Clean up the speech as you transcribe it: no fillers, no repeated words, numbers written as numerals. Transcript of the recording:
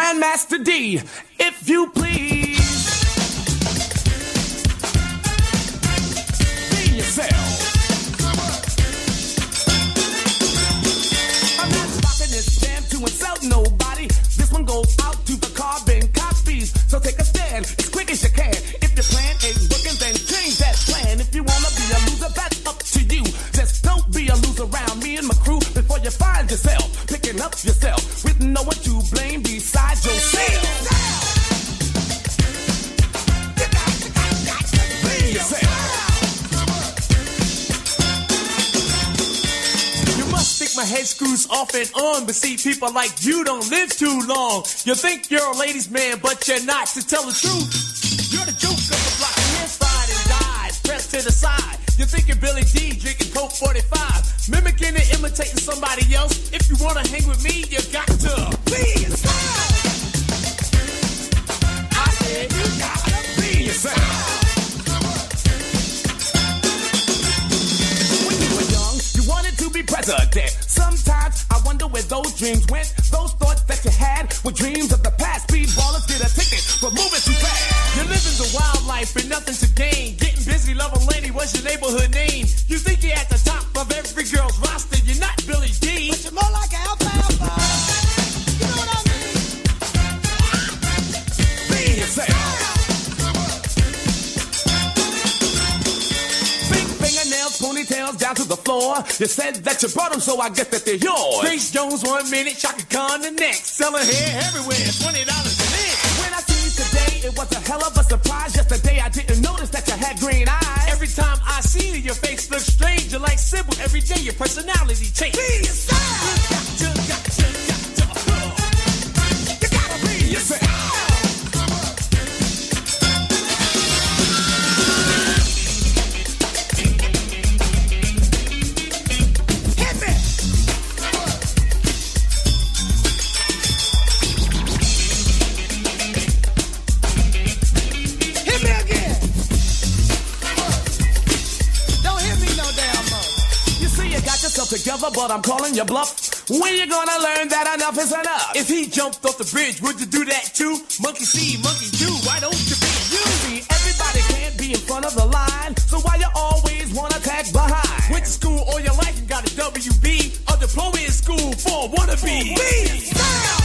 Grandmaster D, if you please. Be yourself. I'm not rocking this jam to insult nobody. This one goes out to the carbon copies. So take a stand as quick as you can. If your plan ain't working, then change that plan. If you wanna be a loser, that's up to you. Just don't be a loser around me and my crew before you find yourself picking up yourself with no one to blame besides yourself. Be yourself. You must think my head screws off and on, but see, people like you don't live too long. You think you're a ladies' man, but you're not. To tell the truth, you're the joke of the block. Inside and died, pressed to the side. You're thinking Billy D drinking Coke 45, mimicking and imitating somebody else. If you wanna hang with me, you got to be yourself. I said you gotta be yourself. When you were young, you wanted to be president. Sometimes I wonder where those dreams went. Those thoughts that you had were dreams of the past. Speedballers get a ticket for moving too fast. You're living the wild life and nothing to gain. Getting busy, loving lady, what's your neighborhood name? You think you're at the top of every girl's roster. You're not Billy D, but you're more like alfalfa. You know what I mean? Be yourself. Big fingernails, ponytails down to the floor. You said that you brought them, so I guess that they're yours. Grace Jones 1 minute, Shaka Khan the next. Selling hair everywhere, $20 an inch. When I see you today, it was a hell of a surprise. Yesterday I didn't notice that you had green eyes. Every time I see you, your face looks strange. You're like Sybil. Every day your personality changes. Be yourself. You gotta be yourself. Together, but I'm calling your bluff. When you gonna learn that enough is enough? If he jumped off the bridge, would you do that too? Monkey see, monkey do. Why don't you be you? See, everybody can't be in front of the line, so why you always wanna tag behind? Went to school all your life and got a WB, a diploma in school for a wannabe. Be yourself.